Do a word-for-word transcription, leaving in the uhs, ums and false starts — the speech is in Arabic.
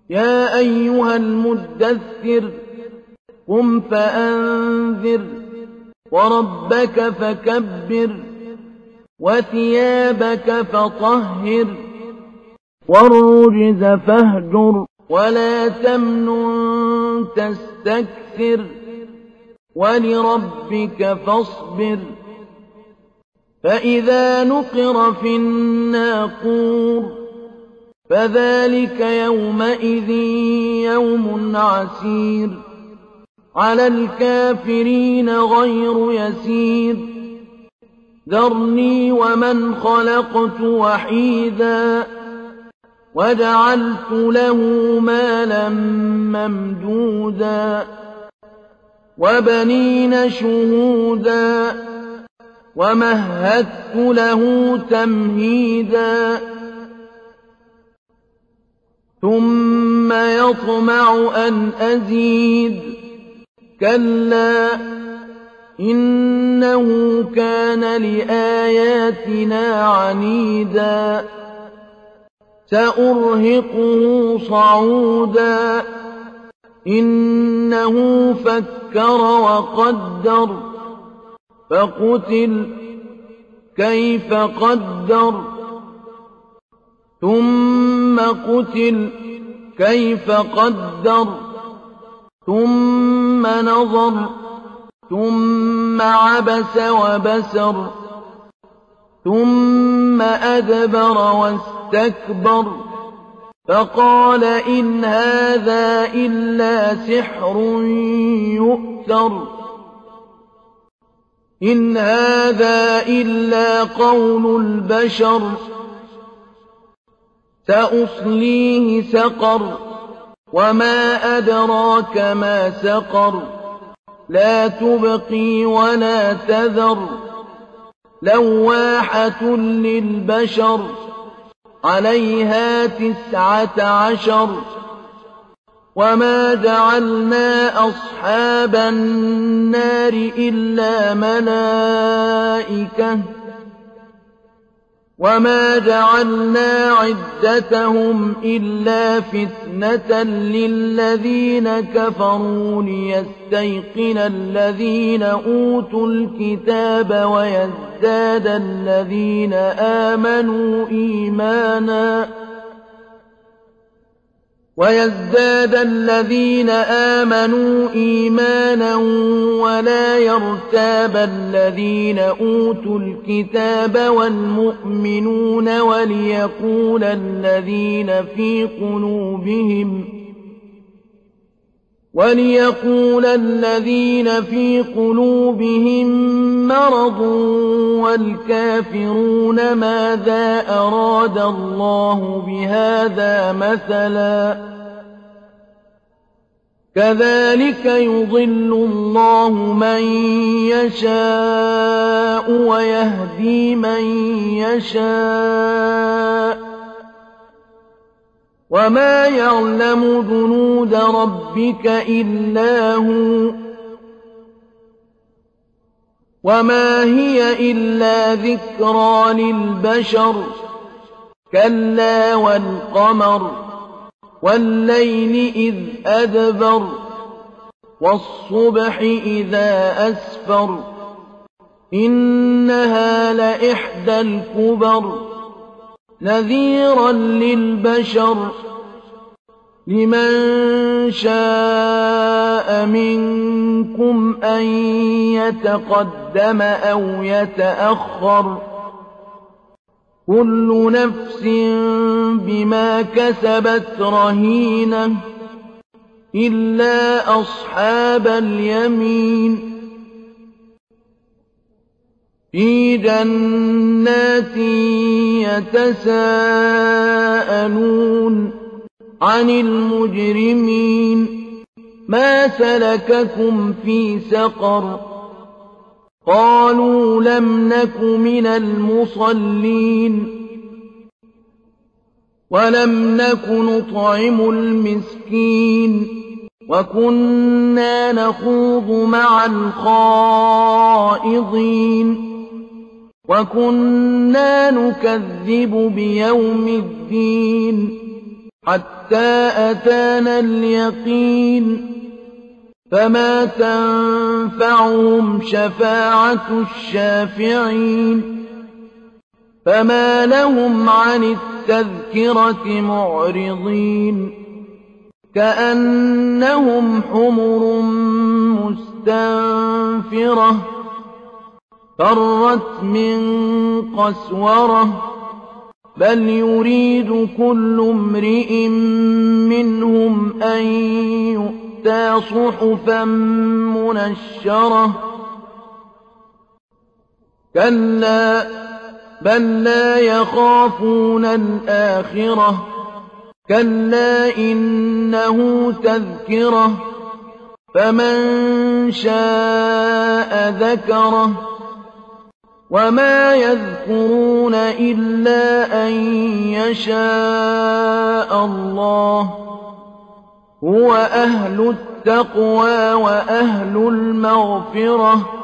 يا أيها المدثر قم فأنذر وربك فكبر وثيابك فطهر والرجز فاهجر ولا تمنن تستكثر ولربك فاصبر فإذا نقر في الناقور فذلك يومئذ يوم عسير على الكافرين غير يسير ذرني ومن خلقت وحيدا وجعلت له مالا ممدودا وبنين شهودا ومهدت له تمهيدا ثم يطمع أن أزيد كلا إنه كان لآياتنا عنيدا سأرهقه صعودا إنه فكر وقدر فقتل كيف قدر ثم قتل كيف قدر ثم نظر ثم عبس وبسر ثم أدبر واستكبر فقال إن هذا إلا سحر يؤثر إن هذا إلا قول البشر سأصليه سقر وما أدراك ما سقر لا تبقي ولا تذر لواحة للبشر عليها تسعة عشر وما جعلنا أصحاب النار إلا ملائكة وما جعلنا عدتهم إلا فتنة للذين كفروا ليستيقن الذين أوتوا الكتاب ويزداد الذين آمنوا إيمانا ويزداد الذين آمنوا إيمانا ولا يرتاب الذين أوتوا الكتاب والمؤمنون وليقول الذين في قلوبهم وليقول الذين في قلوبهم مرض والكافرون ماذا أراد الله بهذا مثلا كذلك يضل الله من يشاء ويهدي من يشاء وما يعلم جنود ربك إلا هو وما هي إلا ذكرى للبشر كلا والقمر والليل إذ أدبر والصبح إذا أسفر إنها لإحدى الكبر نذيرا للبشر لمن شاء منكم أن يتقدم أو يتأخر كل نفس بما كسبت رهينة إلا أصحاب اليمين في جنات يتساءلون عن المجرمين ما سلككم في سقر قالوا لم نك من المصلين ولم نك نطعم المسكين وكنا نخوض مع الخائضين وكنا نكذب بيوم الدين حتى أتانا اليقين فما تنفعهم شفاعة الشافعين فما لهم عن التذكرة معرضين كأنهم حمر مستنفرة فرت من قسورة بل يريد كل امرئ منهم أن يؤتى صحفا منشرة كلا بل لا يخافون الآخرة كلا إنه تذكرة فمن شاء ذكره وما يذكرون إلا أن يشاء الله هو أهل التقوى وأهل المغفرة